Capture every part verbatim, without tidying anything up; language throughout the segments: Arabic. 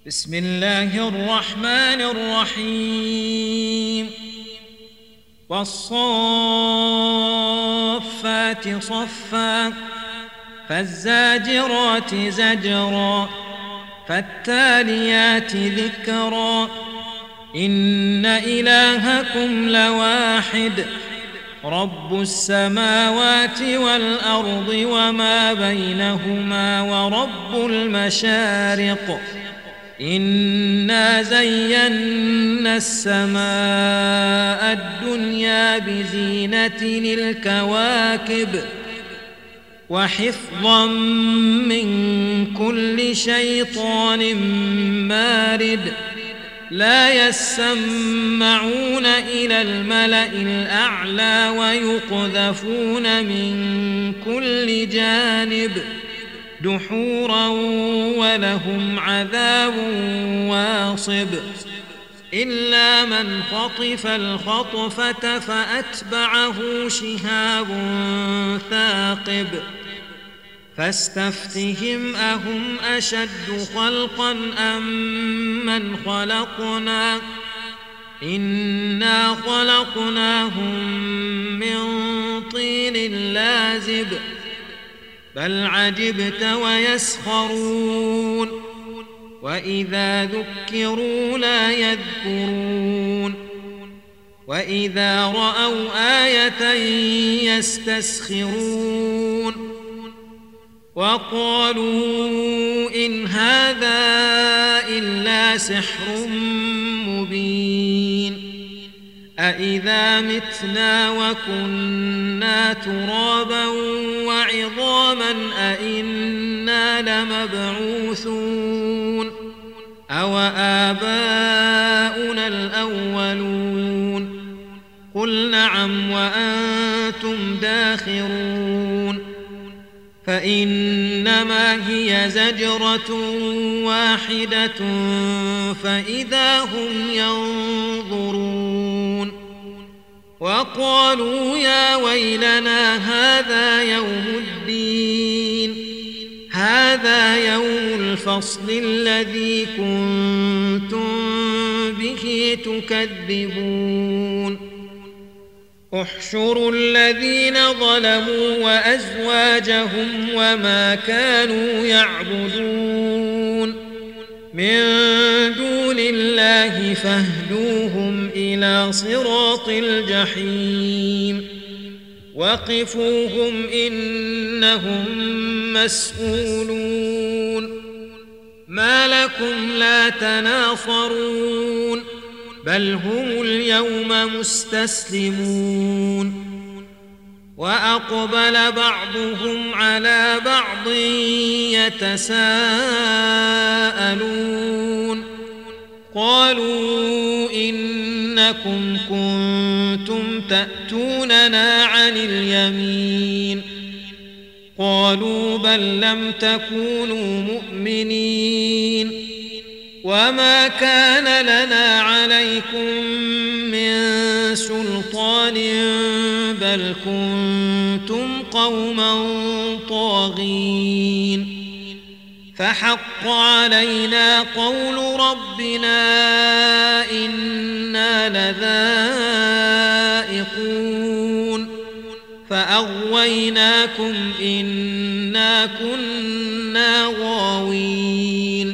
بسم الله الرحمن الرحيم والصافات صفا فالزاجرات زجرا فالتاليات ذكرا إن إلهكم لواحد رب السماوات والأرض وما بينهما ورب المشارق إنا زينا السماء الدنيا بزينة الكواكب وحفظا من كل شيطان مارد لا يسمعون إلى الملأ الأعلى ويقذفون من كل جانب دحورا ولهم عذاب واصب إلا من خطف الخطفة فأتبعه شهاب ثاقب فاستفتهم أهم أشد خلقا أم من خلقنا إنا خلقناهم من طين لازب بل عجبت ويسخرون وإذا ذكروا لا يذكرون وإذا رأوا آية يستسخرون وقالوا إن هذا إلا سحر مبين أإذا متنا وكنا ترابا وعظاما أإنا لمبعوثون أو آباؤنا الأولون قل نعم وأنتم داخرون فإنما هي زجرة واحدة فإذا هم ينظرون وقالوا يا ويلنا هذا يوم الدين هذا يوم الفصل الذي كنتم به تكذبون احشروا الذين ظلموا وأزواجهم وما كانوا يعبدون من دون الله فاهدوهم إلى صراط الجحيم وقفوهم إنهم مسؤولون ما لكم لا تناصرون بل هم اليوم مستسلمون وأقبل بعضهم على بعض يتساءلون قالوا إنكم كنتم تأتوننا عن اليمين قالوا بل لم تكونوا مؤمنين وما كان لنا عليكم من سلطان بل كنتم قوما طاغين فحق علينا قول ربنا إنا لذائقون فأغويناكم إنا كنا غاوين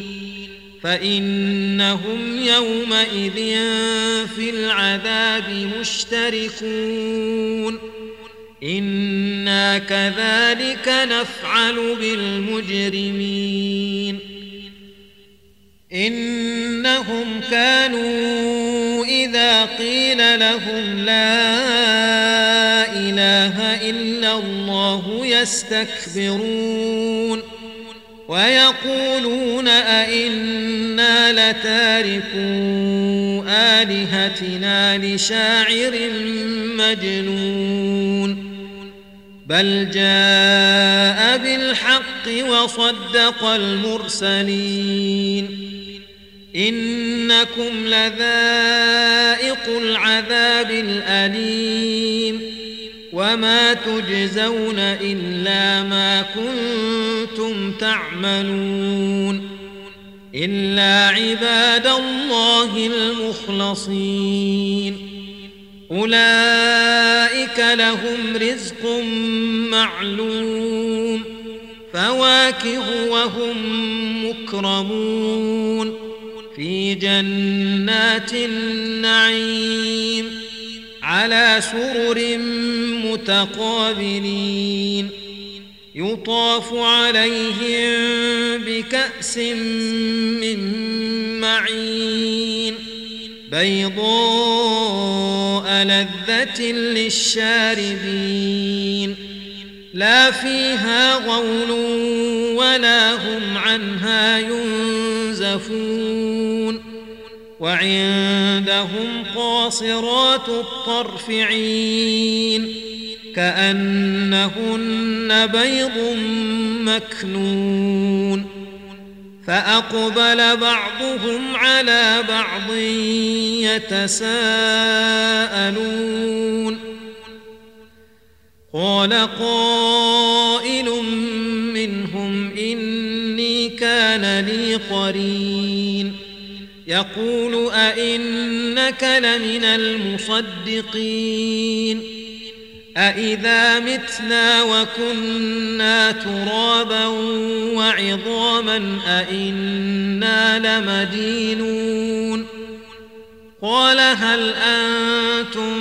فإنهم يومئذ في العذاب مشتركون إنا كذلك نفعل بالمجرمين إنهم كانوا إذا قيل لهم لا إله إلا الله يستكبرون ويقولون أئنا لتاركو آلهتنا لشاعر مجنون بل جاء بالحق وصدق المرسلين إنكم لذائق العذاب الأليم وما تجزون إلا ما كنتم تعملون إلا عباد الله المخلصين أولئك لهم رزق معلوم فواكه وهم مكرمون في جنات النعيم على سرر متقابلين يطاف عليهم بكأس من معين بيضاء لذة للشاربين لا فيها غول ولا هم عنها ينزفون وعندهم قاصرات الطرف عين كأنهن بيض مكنون فأقبل بعضهم على بعض يتساءلون قال قائل منهم إني كان لي قرين يقول أئنك لمن المصدقين أإذا متنا وكنا ترابا وعظاما أئنا لمدينون قال هل أنتم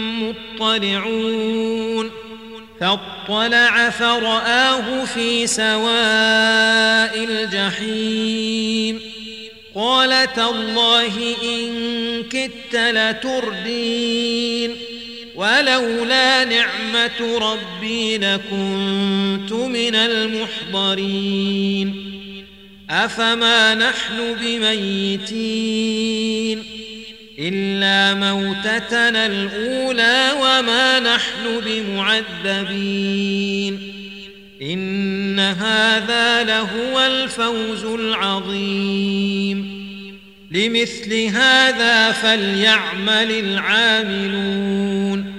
مطلعون فاطلع فرآه في سواء الجحيم قال تالله إن كدت لتردين ولولا نعمة ربي لكنت من المحضرين أفما نحن بميتين إلا موتتنا الأولى وما نحن بمعذبين إن هذا لهو الفوز العظيم لمثل هذا فليعمل العاملون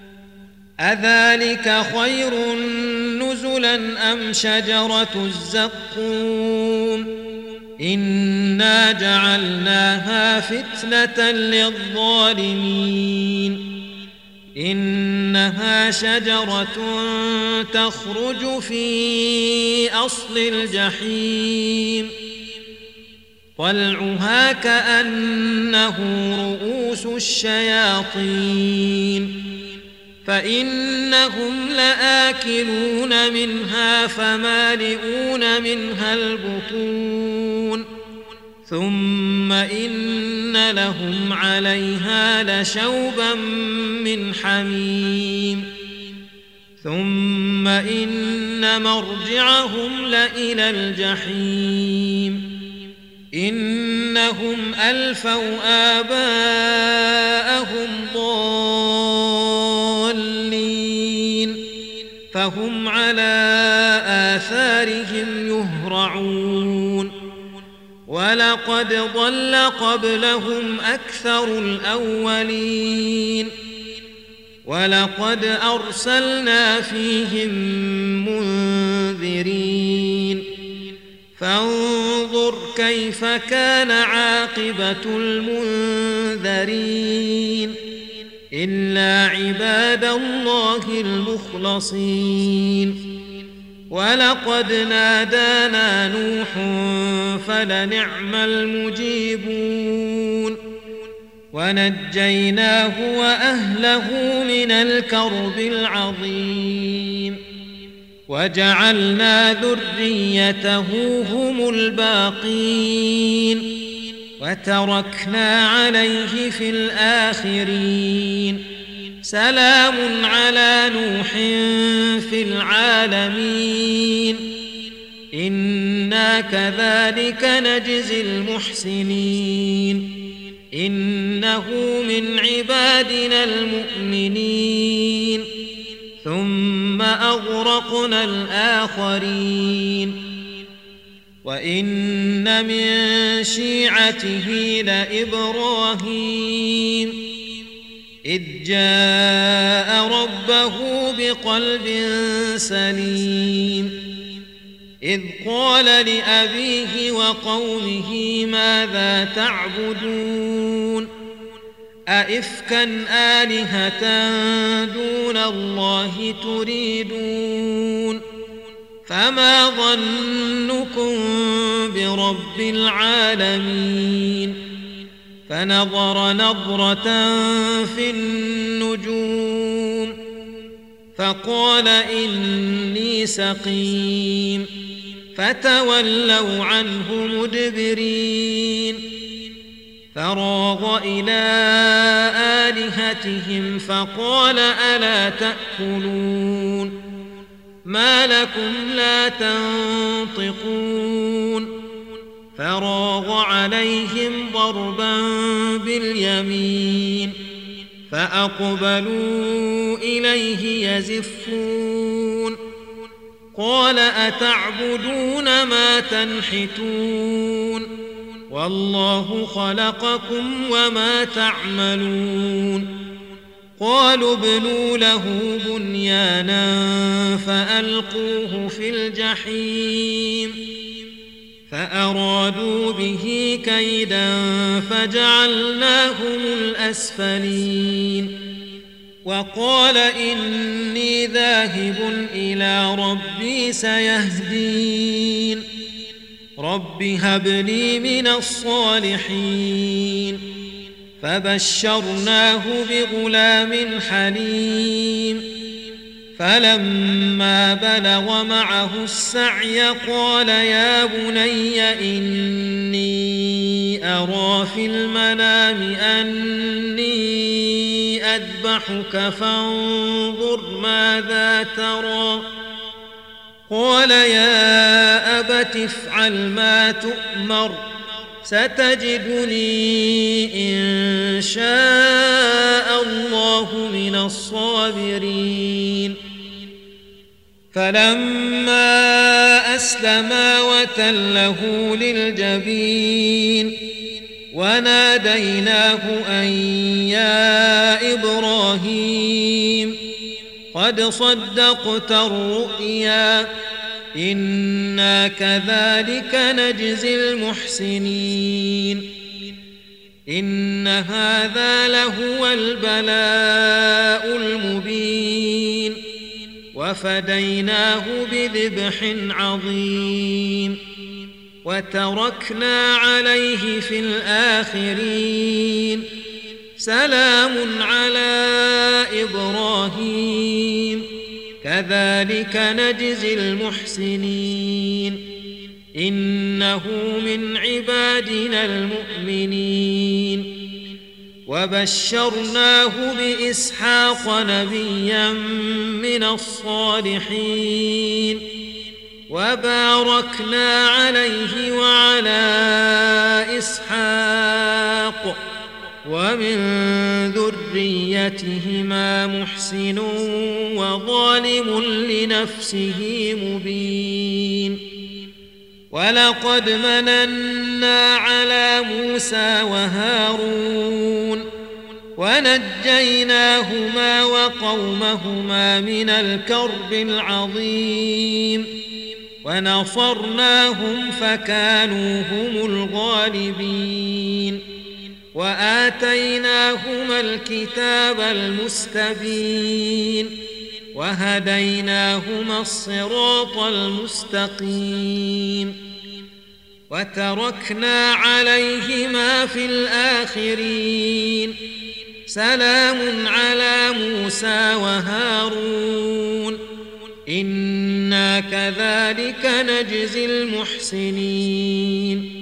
أذلك خير نزلا أم شجرة الزقوم إنا جعلناها فتنة للظالمين إنها شجرة تخرج في أصل الجحيم طلعها كأنه رؤوس الشياطين فإنهم لآكلون منها فمالئون منها البطون ثم إن لهم عليها لشوبا من حميم ثم إن مرجعهم لإلى الجحيم إنهم ألفوا آباءهم ضالين فهم على آثارهم يهرعون ولقد ضل قبلهم أكثر الأولين ولقد أرسلنا فيهم منذرين فانظر كيف كان عاقبة المنذرين إلا عباد الله المخلصين ولقد نادانا نوح فلنعم المجيبون ونجيناه وأهله من الكرب العظيم وجعلنا ذريته هم الباقين وتركنا عليه في الآخرين سلام على نوح في العالمين إنا كذلك نجزي المحسنين إنه من عبادنا المؤمنين ثم أغرقنا الآخرين وإن من شيعته لإبراهيم إذ جاء ربه بقلب سليم إذ قال لأبيه وقومه ماذا تعبدون أئفكا آلهة دون الله تريدون فما ظنكم برب العالمين فنظر نظرة في النجوم فقال إني سقيم فتولوا عنه مدبرين فراغ إلى آلهتهم فقال ألا تأكلون ما لكم لا تنطقون فراغ عليهم ضربا باليمين فأقبلوا إليه يزفون قال أتعبدون ما تنحتون والله خلقكم وما تعملون قالوا ابنوا له بنيانا فألقوه في الجحيم فأرادوا به كيدا فجعلناهم الأسفلين وقال إني ذاهب إلى ربي سيهدين رب هب لي من الصالحين فبشرناه بغلام حليم فلما بلغ معه السعي قال يا بني إني أرى في المنام أني أذبحك فانظر ماذا ترى قال يا أبت افعل ما تؤمر ستجدني إن شاء الله من الصابرين فلما أسلما وتله للجبين وناديناه أن يا إبراهيم قد صدقت الرؤيا إنا كذلك نجزي المحسنين إن هذا لهو البلاء المبين وفديناه بذبح عظيم وتركنا عليه في الآخرين سلام على إبراهيم كذلك نجزي المحسنين إنه من عبادنا المؤمنين وبشرناه بإسحاق نبيا من الصالحين وباركنا عليه وعلى إسحاق ومن ذريتهما محسن وظالم لنفسه مبين ولقد مننا على موسى وهارون ونجيناهما وقومهما من الكرب العظيم ونصرناهم فكانوا هم الغالبين وآتيناهما الكتاب المستبين وهديناهما الصراط المستقيم وتركنا عليهما في الآخرين سلام على موسى وهارون إنا كذلك نجزي المحسنين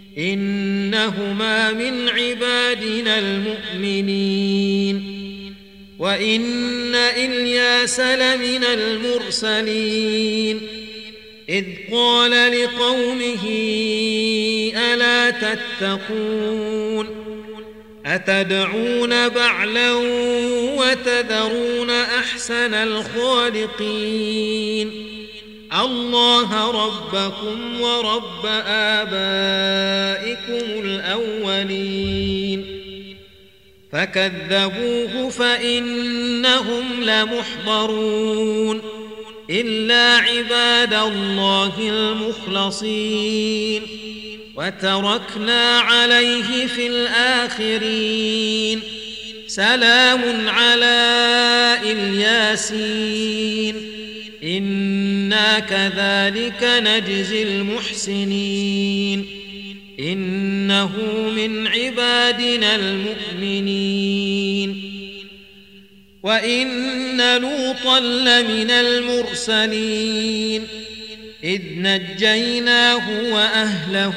إنهما من عبادنا المؤمنين وإن إلياس لمن المرسلين إذ قال لقومه ألا تتقون أتدعون بعلا وتذرون أحسن الخالقين الله ربكم ورب آبائكم الأولين فكذبوه فإنهم لمحضرون إلا عباد الله المخلصين وتركنا عليه في الآخرين سلام على الياسين إنا كذلك نجزي المحسنين إنه من عبادنا المؤمنين وإن لوطا لمن المرسلين إذ نجيناه وأهله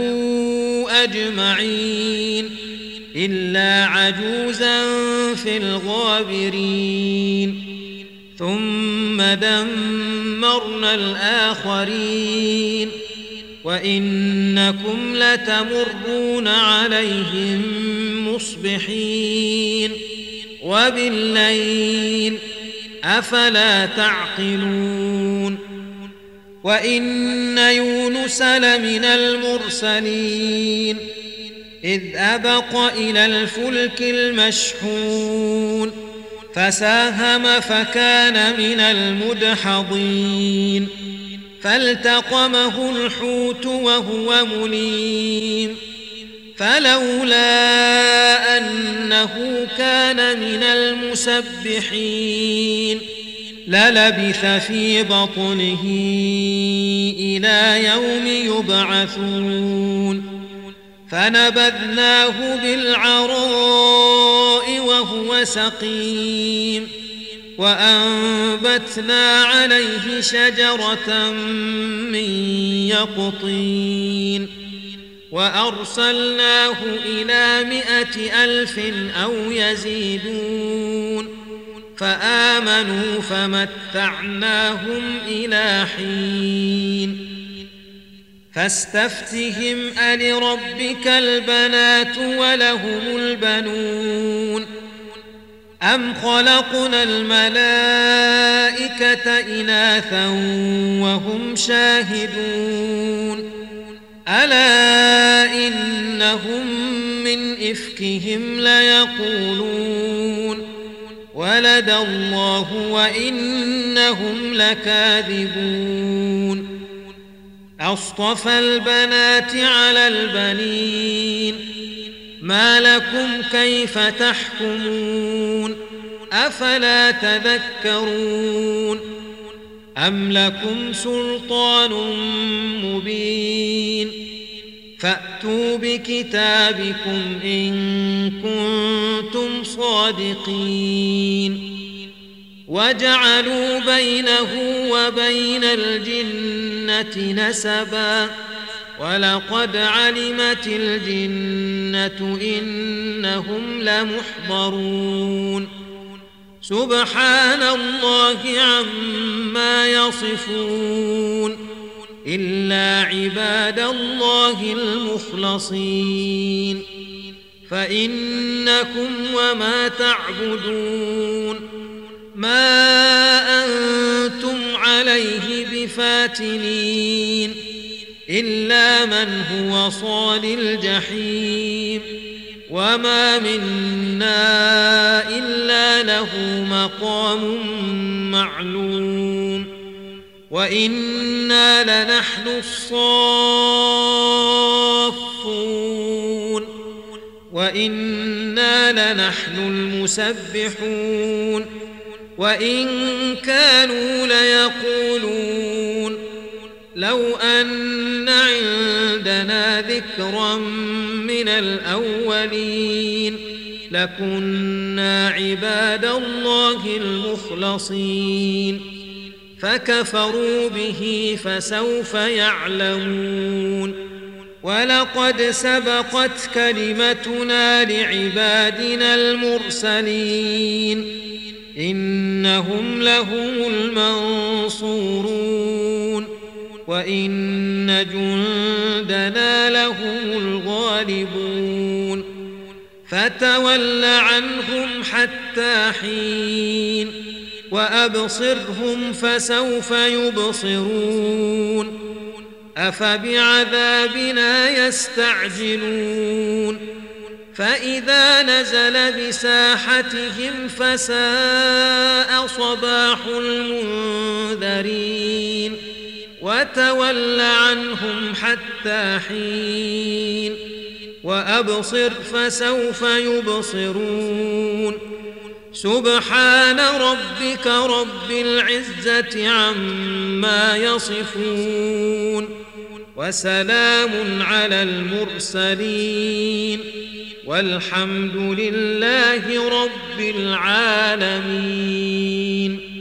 أجمعين إلا عجوزا في الغابرين ثم دمرنا الآخرين وإنكم لتمرون عليهم مصبحين وبالليل أفلا تعقلون وإن يونس لمن المرسلين إذ أبق إلى الفلك المشحون فساهم فكان من المدحضين فالتقمه الحوت وهو مليم فلولا أنه كان من المسبحين للبث في بطنه إلى يوم يبعثون فنبذناه بالعراء وهو سقيم وأنبتنا عليه شجرة من يقطين وأرسلناه إلى مائة ألف أو يزيدون فآمنوا فمتعناهم إلى حين فاستفتهم ألربك البنات ولهم البنون أم خلقنا الملائكة إناثا وهم شاهدون ألا إنهم من إفكهم ليقولون ولد الله وإنهم لكاذبون أصطفى البنات على البنين ما لكم كيف تحكمون أفلا تذكرون أم لكم سلطان مبين فأتوا بكتابكم إن كنتم صادقين وجعلوا بينه وبين الجنة نسبا ولقد علمت الجنة إنهم لمحضرون سبحان الله عما يصفون إلا عباد الله المخلصين فإنكم وما تعبدون ما أنتم عليه بفاتنين إلا من هو صال الجحيم وما منا إلا له مقام معلوم وإنا لنحن الصافون وإنا لنحن المسبحون وإن كانوا ليقولون لو أن عندنا ذكرا من الأولين لكنا عباد الله المخلصين فكفروا به فسوف يعلمون ولقد سبقت كلمتنا لعبادنا المرسلين إنهم لهم المنصورون وإن جندنا لهم الغالبون فتول عنهم حتى حين وأبصرهم فسوف يبصرون أفبعذابنا يستعجلون فإذا نزل بساحتهم فساء صباح المنذرين وتول عنهم حتى حين وأبصر فسوف يبصرون سبحان ربك رب العزة عما يصفون وسلام على المرسلين والحمد لله رب العالمين.